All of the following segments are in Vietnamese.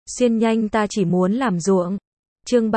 Xuyên nhanh ta chỉ muốn làm ruộng. Chương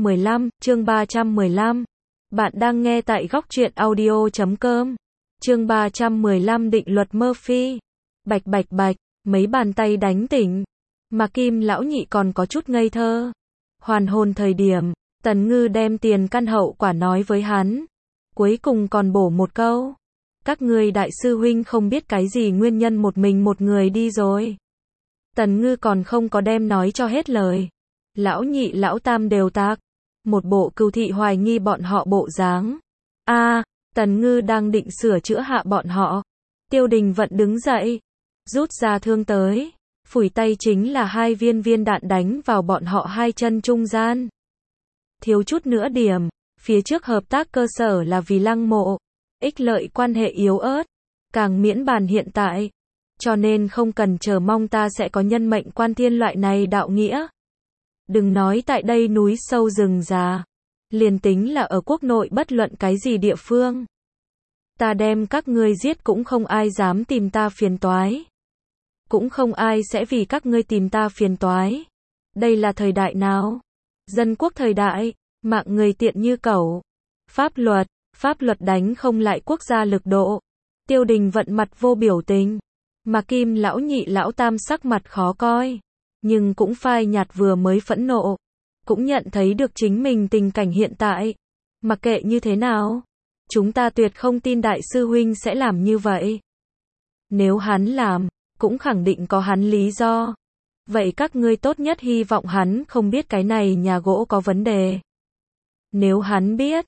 315. Bạn đang nghe tại góc truyện audio.com. Chương 315 định luật Murphy. Bạch bạch bạch, mấy bàn tay đánh tỉnh. Mà Kim lão nhị còn có chút ngây thơ. Hoàn hồn thời điểm, Tần Ngư đem tiền căn hậu quả nói với hắn. Cuối cùng còn bổ một câu. Các ngươi đại sư huynh không biết cái gì nguyên nhân một mình một người đi rồi. Tần Ngư còn không có đem nói cho hết lời. Lão nhị lão tam đều tạc. Một bộ cừu thị hoài nghi bọn họ bộ dáng. Tần Ngư đang định sửa chữa hạ bọn họ. Tiêu Đình Vận đứng dậy. Rút ra thương tới. Phủi tay chính là 2 viên đạn đánh vào bọn họ 2 chân trung gian. Thiếu chút nữa điểm. Phía trước hợp tác cơ sở là vì Lăng Mộ. Ích lợi quan hệ yếu ớt. Càng miễn bàn hiện tại. Cho nên không cần chờ mong ta sẽ có nhân mệnh quan thiên loại này đạo nghĩa. Đừng nói tại đây núi sâu rừng già. Liền tính là ở quốc nội bất luận cái gì địa phương. Ta đem các ngươi giết cũng không ai dám tìm ta phiền toái. Cũng không ai sẽ vì các ngươi tìm ta phiền toái. Đây là thời đại nào? Dân quốc thời đại, mạng người tiện như cẩu. Pháp luật đánh không lại quốc gia lực độ. Tiêu Đình Vận mặt vô biểu tình. Mà Kim lão nhị lão tam sắc mặt khó coi. Nhưng cũng phai nhạt vừa mới phẫn nộ. Cũng nhận thấy được chính mình tình cảnh hiện tại. Mặc kệ như thế nào. Chúng ta tuyệt không tin đại sư huynh sẽ làm như vậy. Nếu hắn làm, cũng khẳng định có hắn lý do. Vậy các ngươi tốt nhất hy vọng hắn không biết cái này nhà gỗ có vấn đề. Nếu hắn biết,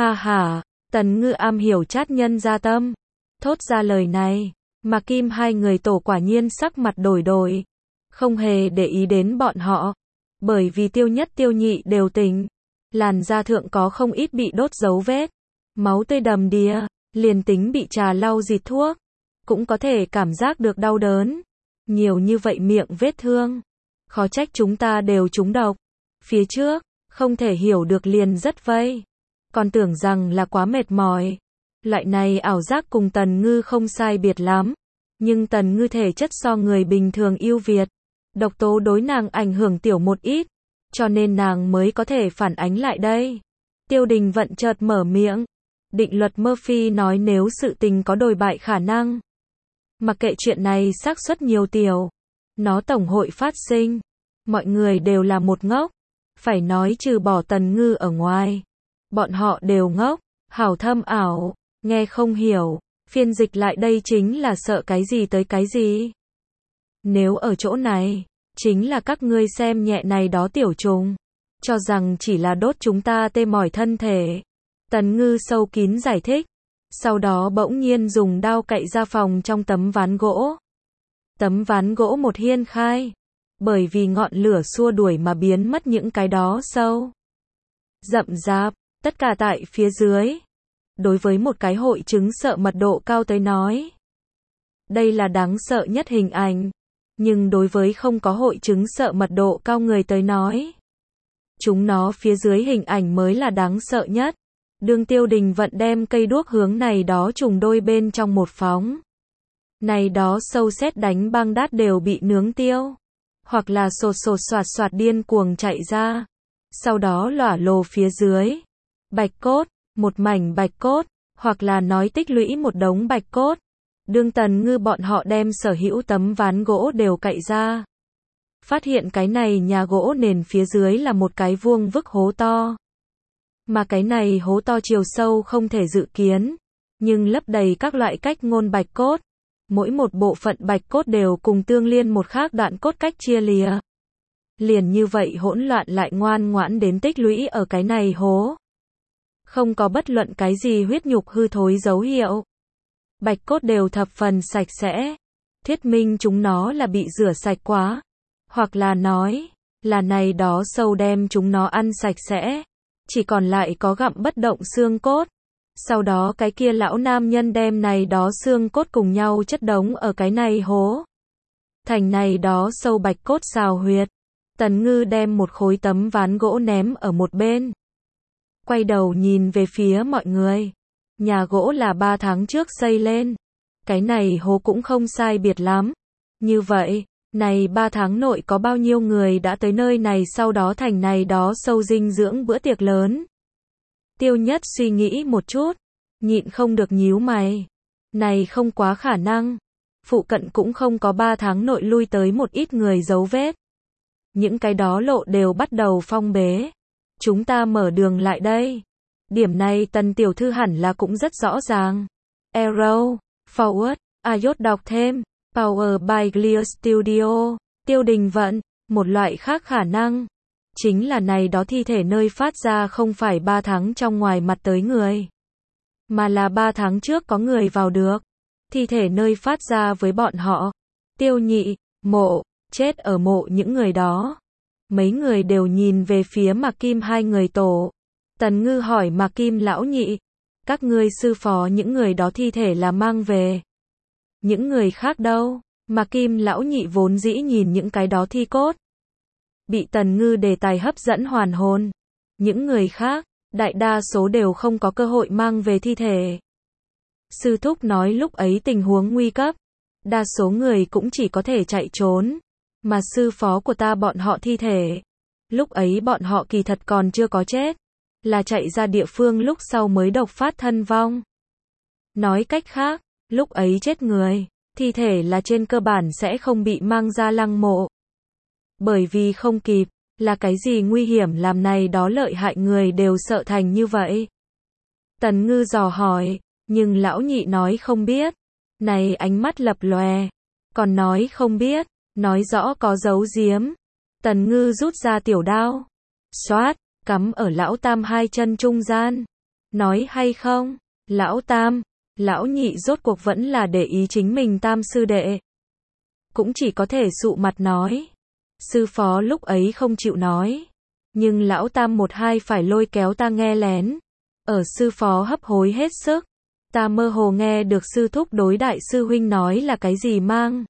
Tần Ngư am hiểu chát nhân gia tâm. Thốt ra lời này, mà Kim hai người tổ quả nhiên sắc mặt đổi. Không hề để ý đến bọn họ. Bởi vì tiêu nhất tiêu nhị đều tỉnh. Làn da thượng có không ít bị đốt dấu vết. Máu tươi đầm đìa, liền tính bị trà lau dịt thuốc. Cũng có thể cảm giác được đau đớn. Nhiều như vậy miệng vết thương. Khó trách chúng ta đều trúng độc. Phía trước, không thể hiểu được liền rất vây. Còn tưởng rằng là quá mệt mỏi. Loại này ảo giác cùng Tần Ngư không sai biệt lắm. Nhưng Tần Ngư thể chất so người bình thường ưu việt. Độc tố đối nàng ảnh hưởng tiểu một ít. Cho nên nàng mới có thể phản ánh lại đây. Tiêu Đình Vận chợt mở miệng. Định luật Murphy nói nếu sự tình có đồi bại khả năng. Mặc kệ chuyện này xác suất nhiều tiểu. Nó tổng hội phát sinh. Mọi người đều là một ngốc. Phải nói trừ bỏ Tần Ngư ở ngoài. Bọn họ đều ngốc. Hảo thâm ảo. Nghe không hiểu. Phiên dịch lại đây chính là sợ cái gì tới cái gì. Nếu ở chỗ này, chính là các ngươi xem nhẹ này đó tiểu trùng. Cho rằng chỉ là đốt chúng ta tê mỏi thân thể. Tần Ngư sâu kín giải thích. Sau đó bỗng nhiên dùng đao cậy ra phòng trong tấm ván gỗ. Tấm ván gỗ một hiên khai. Bởi vì ngọn lửa xua đuổi mà biến mất những cái đó sâu. Rậm rạp, tất cả tại phía dưới. Đối với một cái hội chứng sợ mật độ cao tới nói. Đây là đáng sợ nhất hình ảnh. Nhưng đối với không có hội chứng sợ mật độ cao người tới nói. Chúng nó phía dưới hình ảnh mới là đáng sợ nhất. Đương Tiêu Đình Vận đem cây đuốc hướng này đó trùng đôi bên trong một phóng. Này đó sâu sét đánh băng đát đều bị nướng tiêu. Hoặc là sột soạt điên cuồng chạy ra. Sau đó lỏa lồ phía dưới. Bạch cốt, một mảnh bạch cốt. Hoặc là nói tích lũy một đống bạch cốt. Đương Tần Ngư bọn họ đem sở hữu tấm ván gỗ đều cậy ra. Phát hiện cái này nhà gỗ nền phía dưới là một cái vuông vức hố to. Mà cái này hố to chiều sâu không thể dự kiến. Nhưng lấp đầy các loại cách ngôn bạch cốt. Mỗi một bộ phận bạch cốt đều cùng tương liên một khác đoạn cốt cách chia lìa. Liền như vậy hỗn loạn lại ngoan ngoãn đến tích lũy ở cái này hố. Không có bất luận cái gì huyết nhục hư thối dấu hiệu. Bạch cốt đều thập phần sạch sẽ. Thuyết minh chúng nó là bị rửa sạch quá. Hoặc là nói, là này đó sâu đem chúng nó ăn sạch sẽ. Chỉ còn lại có gặm bất động xương cốt. Sau đó cái kia lão nam nhân đem này đó xương cốt cùng nhau chất đống ở cái này hố. Thành này đó sâu bạch cốt xào huyệt. Tần Ngư đem một khối tấm ván gỗ ném ở một bên. Quay đầu nhìn về phía mọi người. Nhà gỗ là 3 tháng trước xây lên. Cái này hố cũng không sai biệt lắm. Như vậy, Này 3 tháng nội có bao nhiêu người đã tới nơi này sau đó thành này đó sâu dinh dưỡng bữa tiệc lớn. Tiêu Nhất suy nghĩ một chút, nhịn không được nhíu mày. Này không quá khả năng. Phụ cận cũng không có 3 tháng nội lui tới một ít người dấu vết. Những cái đó lộ đều bắt đầu phong bế. Chúng ta mở đường lại đây. Điểm này Tần tiểu thư hẳn là cũng rất rõ ràng. Arrow, Forward, Ayot đọc thêm. Power by Clear Studio. Tiêu Đình Vận, một loại khác khả năng. Chính là này đó thi thể nơi phát ra không phải 3 tháng trong ngoài mặt tới người. Mà là 3 tháng trước có người vào được. Thi thể nơi phát ra với bọn họ. Tiêu Nhị, mộ, chết ở mộ những người đó. Mấy người đều nhìn về phía Mạc Kim hai người tổ. Tần Ngư hỏi Mạc Kim lão nhị. Các ngươi sư phó những người đó thi thể là mang về. Những người khác đâu? Mạc Kim lão nhị vốn dĩ nhìn những cái đó thi cốt. Bị Tần Ngư đề tài hấp dẫn hoàn hồn. Những người khác, đại đa số đều không có cơ hội mang về thi thể. Sư thúc nói lúc ấy tình huống nguy cấp. Đa số người cũng chỉ có thể chạy trốn. Mà sư phó của ta bọn họ thi thể. Lúc ấy bọn họ kỳ thật còn chưa có chết. Là chạy ra địa phương lúc sau mới độc phát thân vong. Nói cách khác, lúc ấy chết người, thi thể là trên cơ bản sẽ không bị mang ra lăng mộ. Bởi vì không kịp, là cái gì nguy hiểm làm này đó lợi hại người đều sợ thành như vậy. Tần Ngư dò hỏi, nhưng lão nhị nói không biết. Này ánh mắt lập lòe, còn nói không biết, nói rõ có giấu giếm. Tần Ngư rút ra tiểu đao, xoát, cắm ở lão tam hai chân trung gian. Nói hay không, lão tam, lão nhị rốt cuộc vẫn là để ý chính mình tam sư đệ. Cũng chỉ có thể sụ mặt nói. Sư phó lúc ấy không chịu nói. Nhưng lão tam một hai phải lôi kéo ta nghe lén. Ở sư phó hấp hối hết sức. Ta mơ hồ nghe được sư thúc đối đại sư huynh nói là cái gì mang.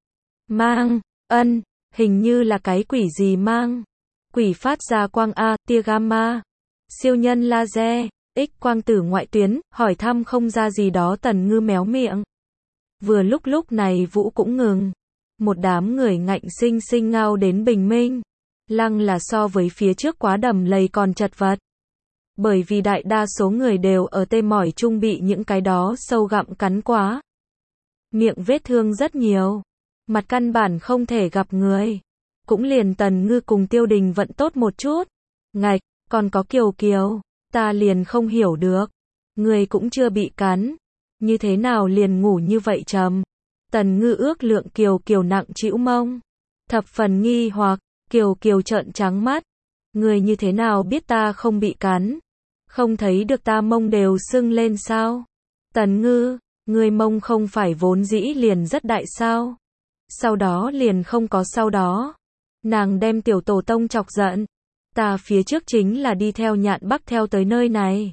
Mang, ân, hình như là cái quỷ gì mang. Quỷ phát ra quang A, tia gamma. Siêu nhân laser, X quang tử ngoại tuyến, hỏi thăm không ra gì đó. Tần Ngư méo miệng. Vừa lúc này vũ cũng ngừng. Một đám người ngạnh sinh sinh ngao đến bình minh. Lăng là so với phía trước quá đầm lầy còn chật vật. Bởi vì đại đa số người đều ở tê mỏi chung bị những cái đó sâu gặm cắn quá. Miệng vết thương rất nhiều. Mặt căn bản không thể gặp người. Cũng liền Tần Ngư cùng Tiêu Đình Vận tốt một chút. Ngạch, còn có Kiều Kiều. Ta liền không hiểu được. Người cũng chưa bị cắn. Như thế nào liền ngủ như vậy trầm. Tần Ngư ước lượng Kiều Kiều nặng trĩu mông. Thập phần nghi hoặc, Kiều Kiều trợn trắng mắt. Người như thế nào biết ta không bị cắn? Không thấy được ta mông đều sưng lên sao? Tần Ngư, người mông không phải vốn dĩ liền rất đại sao? Sau đó liền không có sau đó. Nàng đem tiểu tổ tông chọc giận. Ta phía trước chính là đi theo Nhạn Bắc theo tới nơi này.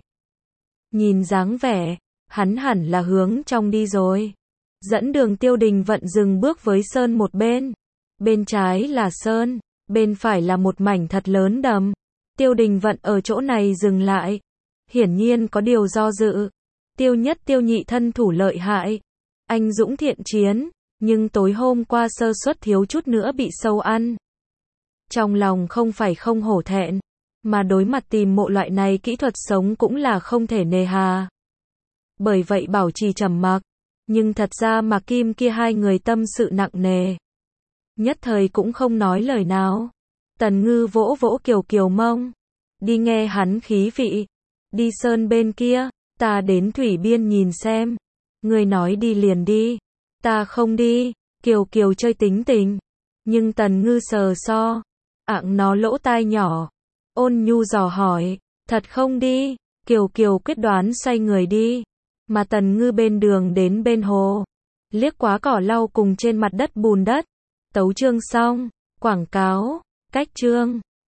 Nhìn dáng vẻ, hắn hẳn là hướng trong đi rồi. Dẫn đường Tiêu Đình Vận dừng bước với sơn một bên. Bên trái là sơn, bên phải là một mảnh thật lớn đầm. Tiêu Đình Vận ở chỗ này dừng lại. Hiển nhiên có điều do dự. Tiêu Nhất Tiêu Nhị thân thủ lợi hại. Anh dũng thiện chiến, nhưng tối hôm qua sơ suất thiếu chút nữa bị sâu ăn. Trong lòng không phải không hổ thẹn, mà đối mặt tìm mộ loại này kỹ thuật sống cũng là không thể nề hà. Bởi vậy bảo trì trầm mặc. Nhưng thật ra Mạc Kim kia hai người tâm sự nặng nề. Nhất thời cũng không nói lời nào. Tần Ngư vỗ vỗ Kiều Kiều mông. Đi nghe hắn khí vị. Đi sơn bên kia, ta đến thủy biên nhìn xem. Người nói đi liền đi. Ta không đi. Kiều Kiều chơi tính tình. Nhưng Tần Ngư sờ so. Ạng nó lỗ tai nhỏ. Ôn nhu dò hỏi. Thật không đi. Kiều Kiều quyết đoán xoay người đi. Mà Tần Ngư bên đường đến bên hồ. Liếc quá cỏ lau cùng trên mặt đất bùn đất. Tấu chương xong. Quảng cáo. Cách chương.